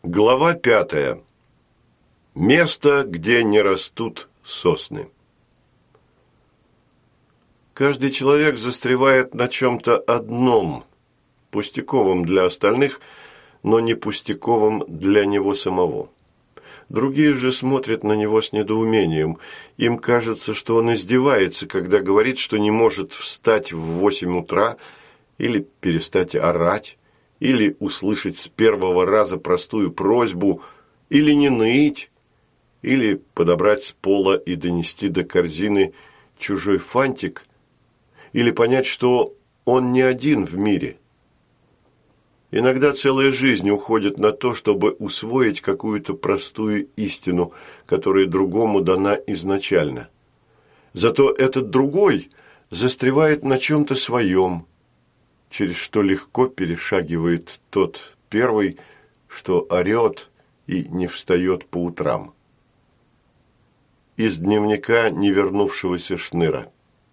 Глава 5. Место, где не растут сосны. Каждый человек застревает на чем-то одном, пустяковом для остальных, но не пустяковом для него самого. Другие же смотрят на него с недоумением. Им кажется, что он издевается, когда говорит, что не может встать в 8 утра или перестать орать, или услышать с первого раза простую просьбу, или не ныть, или подобрать с пола и донести до корзины чужой фантик, или понять, что он не один в мире. Иногда целая жизнь уходит на то, чтобы усвоить какую-то простую истину, которая другому дана изначально. Зато этот другой застревает на чем-то своем, через что легко перешагивает тот первый, что орет и не встает по утрам. Из дневника невернувшегося шныра.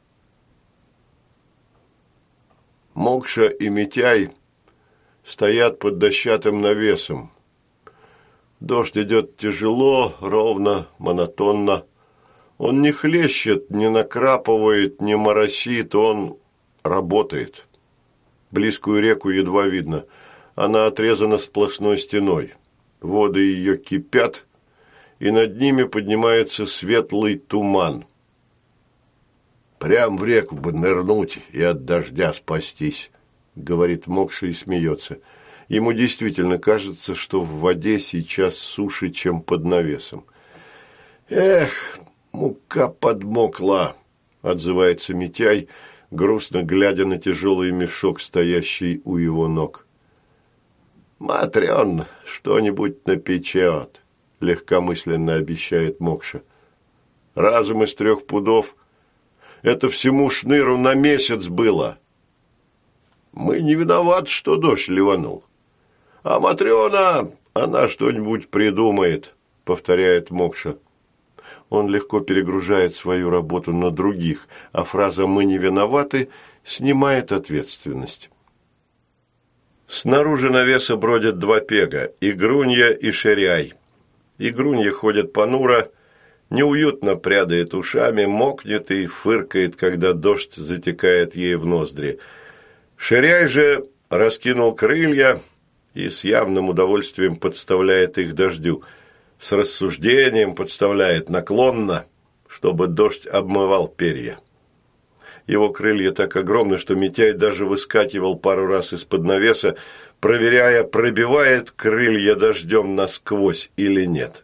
Мокша и Митяй стоят под дощатым навесом. Дождь идет тяжело, ровно, монотонно. Он не хлещет, не накрапывает, не моросит, он работает. Близкую реку едва видно. Она отрезана сплошной стеной. Воды ее кипят, и над ними поднимается светлый туман. «Прям в реку бы нырнуть и от дождя спастись», — говорит Мокша и смеется. Ему действительно кажется, что в воде сейчас суше, чем под навесом. «Эх, мука подмокла», — отзывается Митяй, грустно глядя на тяжелый мешок, стоящий у его ног. «Матрён что-нибудь напечет», — легкомысленно обещает Мокша. «Разом из 3 пудов. Это всему шныру на месяц было. Мы не виноваты, что дождь ливанул. А Матрёна, она что-нибудь придумает», — повторяет Мокша. Он легко перегружает свою работу на других, а фраза «мы не виноваты» снимает ответственность. Снаружи навеса бродят 2 пега – Игрунья и Ширяй. Игрунья ходит понуро, неуютно прядает ушами, мокнет и фыркает, когда дождь затекает ей в ноздри. Ширяй же раскинул крылья и с явным удовольствием подставляет их дождю. С рассуждением подставляет наклонно, чтобы дождь обмывал перья. Его крылья так огромны, что Митяй даже выскакивал пару раз из-под навеса, проверяя, пробивает крылья дождем насквозь или нет.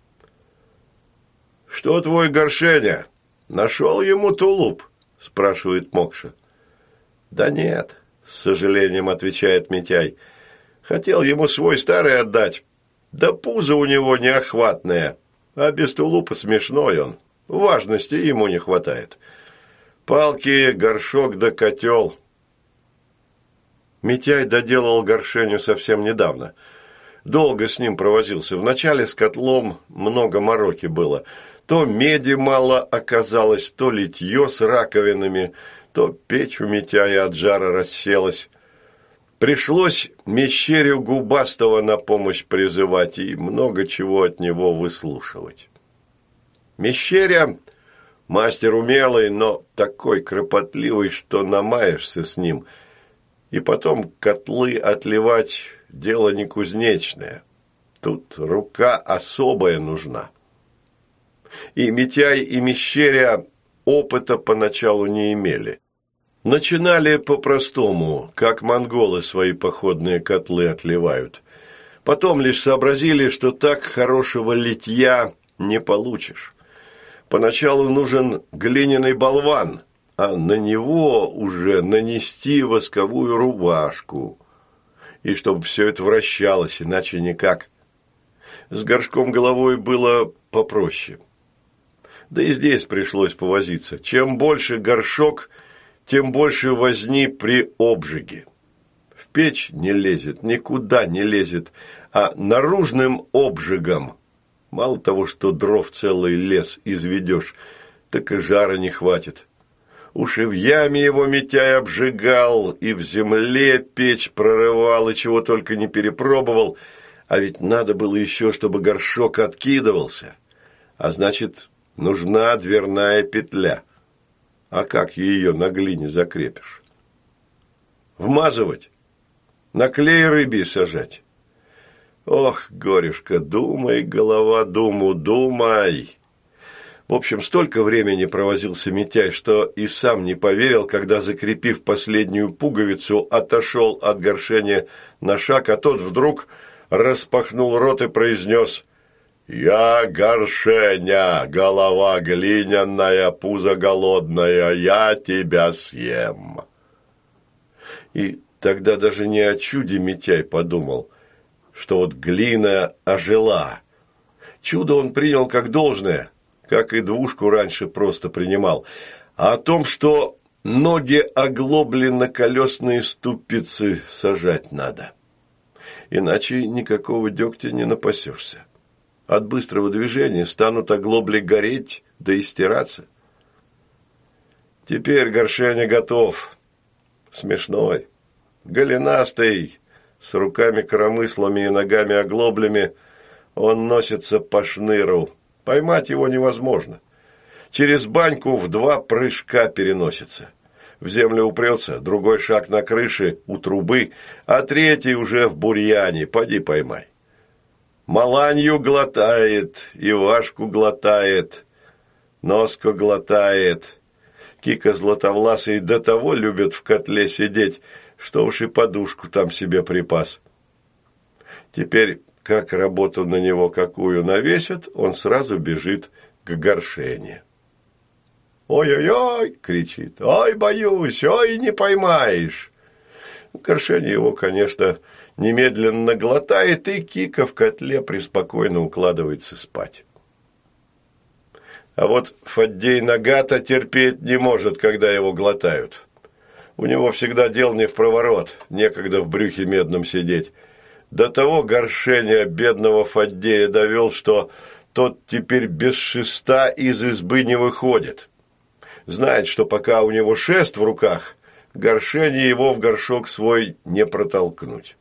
«Что твой Горшеня? Нашел ему тулуп?» – спрашивает Мокша. «Да нет», – с сожалением отвечает Митяй. «Хотел ему свой старый отдать. Да пузо у него неохватное, а без тулупа смешной он. Важности ему не хватает. Палки, горшок да котел». Митяй доделал Горшеню совсем недавно. Долго с ним провозился. Вначале с котлом много мороки было. То меди мало оказалось, то литье с раковинами, то печь у Митяя от жара расселась. Пришлось Мещерю Губастого на помощь призывать и много чего от него выслушивать. Мещеря мастер умелый, но такой кропотливый, что намаешься с ним. И потом котлы отливать – дело не кузнечное. Тут рука особая нужна. И Митяй, и Мещеря опыта поначалу не имели. Начинали по-простому, как монголы свои походные котлы отливают. Потом лишь сообразили, что так хорошего литья не получишь. Поначалу нужен глиняный болван, а на него уже нанести восковую рубашку. И чтобы все это вращалось, иначе никак. С горшком головой было попроще. Да и здесь пришлось повозиться. Чем больше горшок, тем больше возни при обжиге. В печь не лезет, никуда не лезет, а наружным обжигом. Мало того, что дров целый лес изведешь, так и жара не хватит. Уж и в яме его Митяй обжигал, и в земле печь прорывал, и чего только не перепробовал, А ведь надо было еще, чтобы горшок откидывался. А значит, нужна дверная петля. А как ее на глине закрепишь? Вмазывать? На клей рыбий сажать? Ох, горюшка, думай, голова, думай. В общем, столько времени провозился Митяй, что и сам не поверил, когда, закрепив последнюю пуговицу, отошел от Горшения на шаг, а тот вдруг распахнул рот и произнес: «Я Горшеня, голова глиняная, пузо голодная, я тебя съем». И тогда даже не о чуде Митяй подумал, что вот глина ожила. Чудо он принял как должное, как и двушку раньше просто принимал, а о том, что ноги оглобли на колесные ступицы сажать надо. Иначе никакого дегтя не напасешься. От быстрого движения станут оглобли гореть, да и стираться. Теперь Горшеня готов. Смешной, голенастый, с руками-коромыслами и ногами-оглоблями, он носится по шныру. Поймать его невозможно. Через баньку в 2 прыжка переносится. В землю упрется, другой шаг на крыше у трубы, а 3 уже в бурьяне, поди поймай. Маланью глотает, Ивашку глотает, Носко глотает. Кика Златовласый до того любит в котле сидеть, что уж и подушку там себе припас. Теперь, как работу на него какую навесят, он сразу бежит к Горшене. «Ой-ой-ой!» – кричит. «Ой, боюсь! Ой, не поймаешь!» Горшеня его, конечно, немедленно глотает, и Кика в котле преспокойно укладывается спать. А вот Фаддей Нагата терпеть не может, когда его глотают. У него всегда дел не впроворот, некогда в брюхе медном сидеть. До того Горшеня бедного Фаддея довел, что тот теперь без шеста из избы не выходит. Знает, что пока у него шест в руках, Горшене его в горшок свой не протолкнуть.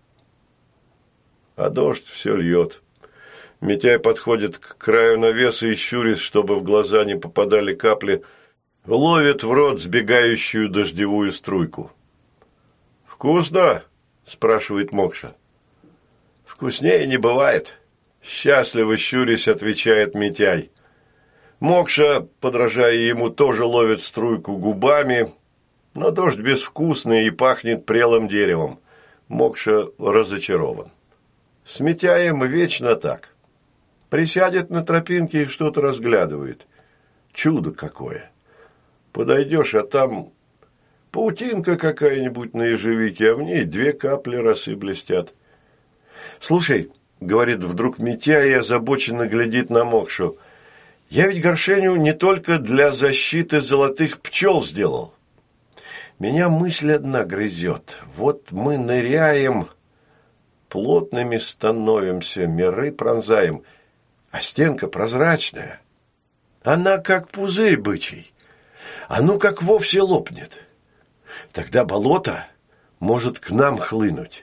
А дождь все льет. Митяй подходит к краю навеса и, щурясь, чтобы в глаза не попадали капли, ловит в рот сбегающую дождевую струйку. «Вкусно?» – спрашивает Мокша. «Вкуснее не бывает», – счастливо щурясь отвечает Митяй. Мокша, подражая ему, тоже ловит струйку губами, но дождь безвкусный и пахнет прелым деревом. Мокша разочарован. С Митяем вечно так. Присядет на тропинке и что-то разглядывает. Чудо какое! Подойдешь, а там паутинка какая-нибудь на ежевике, а в ней 2 капли росы блестят. «Слушай», — говорит вдруг Митяй и озабоченно глядит на Мокшу, «я ведь Горшеню не только для защиты золотых пчел сделал. Меня мысль одна грызет. Вот мы ныряем, плотными становимся, миры пронзаем, а стенка прозрачная. Она как пузырь бычий, а ну как вовсе лопнет. Тогда болото может к нам хлынуть.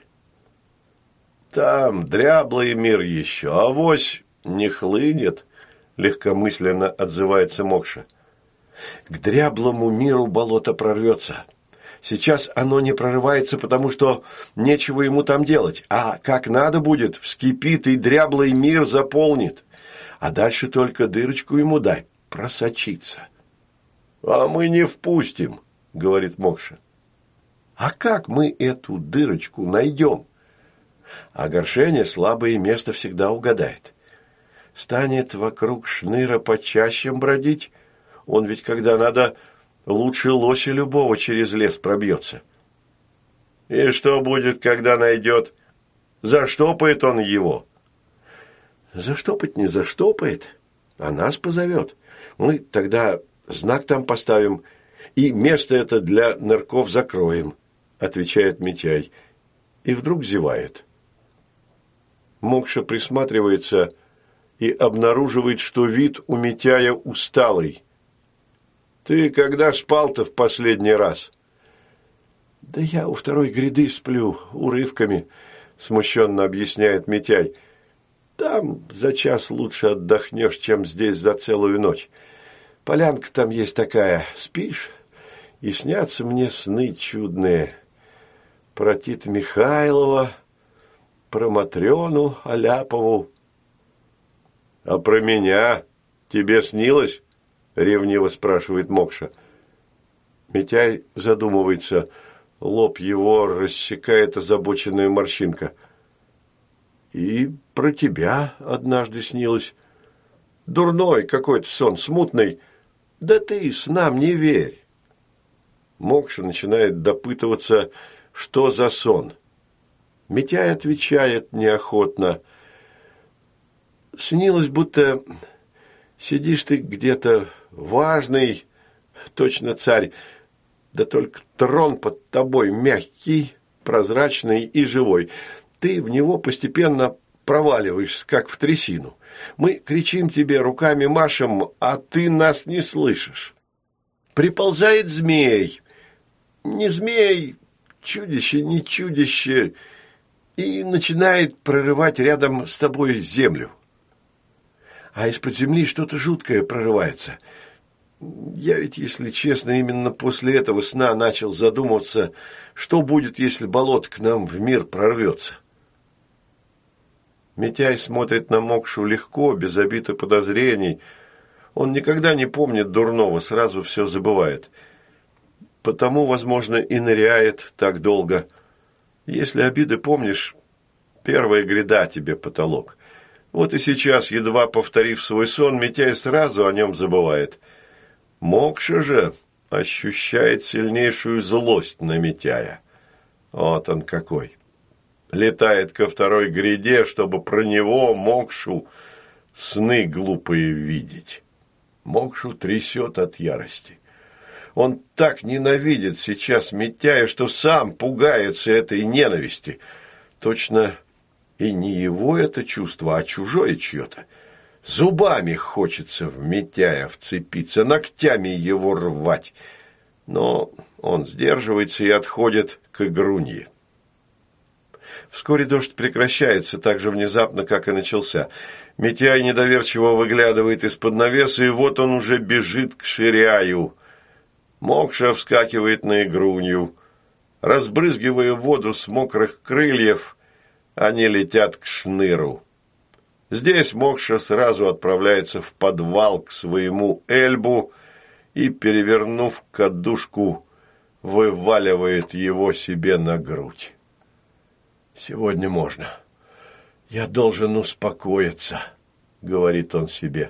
Там дряблый мир еще, авось не хлынет», — легкомысленно отзывается Мокша. «К дряблому миру болото прорвется. Сейчас оно не прорывается, потому что нечего ему там делать, а как надо будет, вскипит и дряблый мир заполнит. А дальше только дырочку ему дай просочиться». «А мы не впустим», — говорит Мокша. «А как мы эту дырочку найдем?» А Горшеня слабое место всегда угадает. Станет вокруг шныра почаще бродить, он ведь, когда надо, лучше лося любого через лес пробьется. И что будет, когда найдет? Заштопает он его? Заштопать не заштопает, а нас позовет. Мы тогда знак там поставим, и место это для нырков закроем, отвечает Митяй, и вдруг зевает. Мокша присматривается и обнаруживает, что вид у Митяя усталый. «Ты когда спал-то в последний раз?» «Да я у второй гряды сплю, урывками. смущенно объясняет Митяй. Там за час лучше отдохнешь, чем здесь за целую ночь. Полянка там есть такая, спишь, и снятся мне сны чудные. Про Тита Михайлова, про Матрёну Аляпову. А про меня тебе снилось? Ревниво спрашивает Мокша. Митяй задумывается, лоб его рассекает озабоченная морщинка. И про тебя однажды снилось. Дурной какой-то сон, смутный. Да ты снам не верь. Мокша начинает допытываться, что за сон. Митяй отвечает неохотно. Снилось, будто сидишь ты где-то важный, точно царь, да только трон под тобой мягкий, прозрачный и живой. Ты в него постепенно проваливаешься, как в трясину. Мы кричим тебе, руками машем, а ты нас не слышишь. Приползает змей. Не змей, чудище, не чудище, и начинает прорывать рядом с тобой землю. А из-под земли что-то жуткое прорывается. Я ведь, если честно, именно после этого сна начал задумываться, что будет, если болото к нам в мир прорвется. Митяй смотрит на Мокшу легко, без обид и подозрений. Он никогда не помнит дурного, сразу все забывает. Потому, возможно, и ныряет так долго. Если обиды помнишь, первая гряда тебе потолок. Вот и сейчас, едва повторив свой сон, Митяй сразу о нем забывает. Мокша же ощущает сильнейшую злость на Митяя. Вот он какой. Летает ко второй гряде, чтобы про него, Мокшу, сны глупые видеть. Мокшу трясет от ярости. Он так ненавидит сейчас Митяя, что сам пугается этой ненависти. Точно и не его это чувство, а чужое чье-то. Зубами хочется в Митяя вцепиться, ногтями его рвать. Но он сдерживается и отходит к Игрунье. Вскоре дождь прекращается так же внезапно, как и начался. Митяй недоверчиво выглядывает из-под навеса, и вот он уже бежит к Ширяю. Мокша вскакивает на Игрунью. Разбрызгивая воду с мокрых крыльев, они летят к Шныру. Здесь Мокша сразу отправляется в подвал к своему Эльбу и, перевернув кадушку, вываливает его себе на грудь. «Сегодня можно. Я должен успокоиться», — говорит он себе.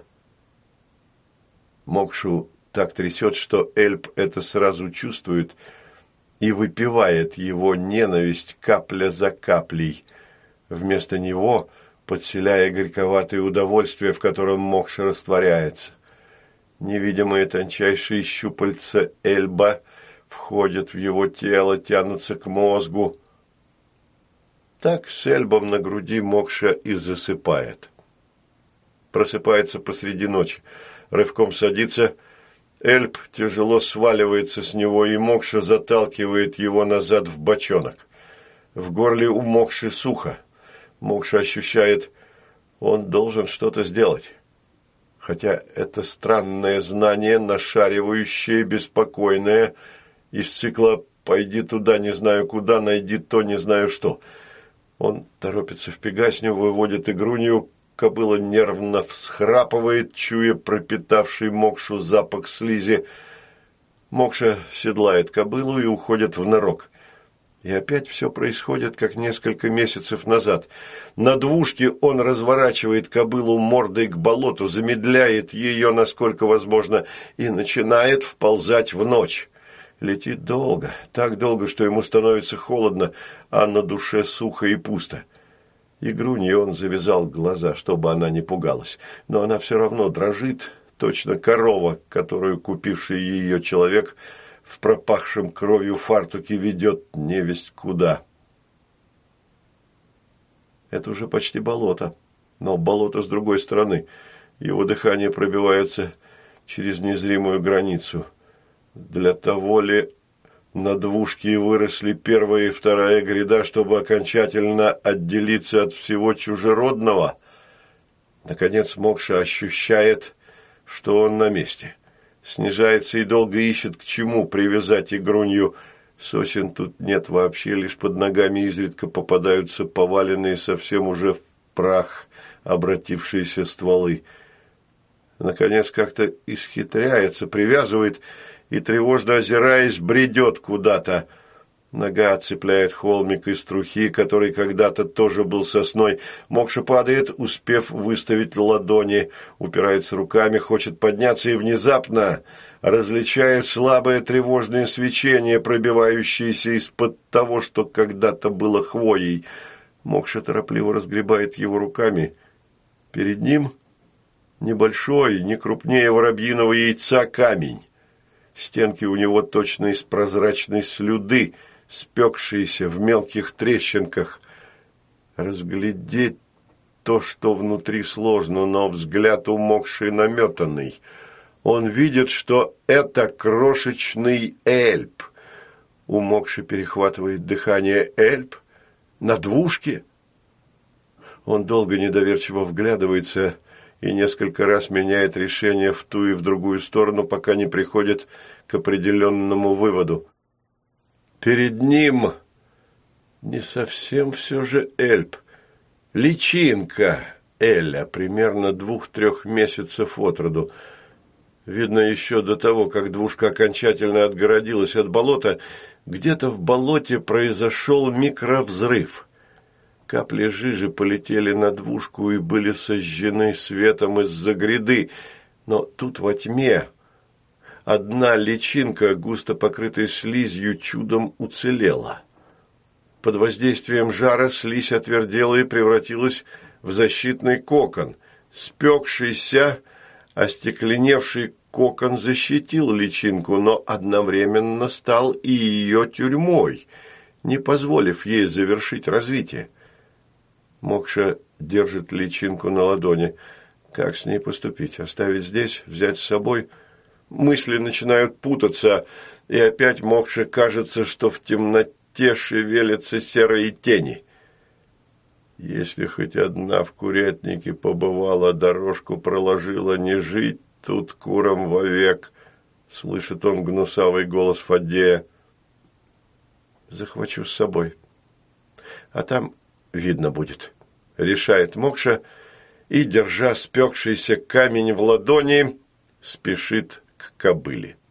Мокшу так трясет, что Эльб это сразу чувствует и выпивает его ненависть капля за каплей. Вместо него подселяя горьковатое удовольствие, в котором Мокша растворяется. Невидимые тончайшие щупальца Эльба входят в его тело, тянутся к мозгу. Так с Эльбом на груди Мокша и засыпает. Просыпается посреди ночи, рывком садится. Эльб тяжело сваливается с него, и Мокша заталкивает его назад в бочонок. В горле у Мокши сухо. Мокша ощущает, он должен что-то сделать. Хотя это странное знание, нашаривающее, беспокойное, из цикла «пойди туда, не знаю куда, найди то, не знаю что». Он торопится в Пегасню, выводит Игрунью, кобыла нервно всхрапывает, чуя пропитавший Мокшу запах слизи. Мокша седлает кобылу и уходит в норок. И опять все происходит, как несколько месяцев назад. На двушке он разворачивает кобылу мордой к болоту, замедляет ее, насколько возможно, и начинает вползать в ночь. Летит долго, так долго, что ему становится холодно, а на душе сухо и пусто. Игрунье он завязал глаза, чтобы она не пугалась, но она все равно дрожит, точно корова, которую купивший ее человек в пропахшем кровью фартуке ведет невесть куда. Это уже почти болото, но болото с другой стороны. Его дыхание пробивается через незримую границу. Для того ли На двушке выросли первая и вторая гряда, чтобы окончательно отделиться от всего чужеродного. Наконец Мокша ощущает, что он на месте. Снижается и долго ищет, к чему привязать игрунью. Сосен тут нет вообще, лишь под ногами изредка попадаются поваленные совсем уже в прах обратившиеся стволы. Наконец как-то исхитряется, привязывает и, тревожно озираясь, бредет куда-то. Нога цепляет холмик из трухи, который когда-то тоже был сосной. Мокша падает, успев выставить ладони, упирается руками, хочет подняться и внезапно различает слабое тревожное свечение, пробивающееся из-под того, что когда-то было хвоей. Мокша торопливо разгребает его руками. Перед ним небольшой, не крупнее воробьиного яйца камень. Стенки у него точно из прозрачной слюды, спекшиеся в мелких трещинках. Разглядеть то, что внутри, сложно, но взгляд у Мокши наметанный. Он видит, что это крошечный эльп. У Мокши перехватывает дыхание. Эльп? На двушке? Он долго недоверчиво вглядывается и несколько раз меняет решение в ту и в другую сторону, пока не приходит к определенному выводу. Перед ним не совсем все же эльп. Личинка Эля, примерно 2-3 месяцев от роду. Видно, еще до того, как двушка окончательно отгородилась от болота, где-то в болоте произошел микровзрыв. Капли жижи полетели на двушку и были сожжены светом из-за гряды, но тут во тьме одна личинка, густо покрытая слизью, чудом уцелела. Под воздействием жара слизь отвердела и превратилась в защитный кокон. Спекшийся, остекленевший кокон защитил личинку, но одновременно стал и ее тюрьмой, не позволив ей завершить развитие. Мокша держит личинку на ладони. Как с ней поступить? Оставить здесь? Взять с собой? Мысли начинают путаться, и опять Мокше кажется, что в темноте шевелятся серые тени. Если хоть одна в курятнике побывала, дорожку проложила, не жить тут курам вовек, слышит он гнусавый голос Фаддея. Захвачу с собой, а там видно будет, решает Мокша и, держа спекшийся камень в ладони, спешит к кобыле.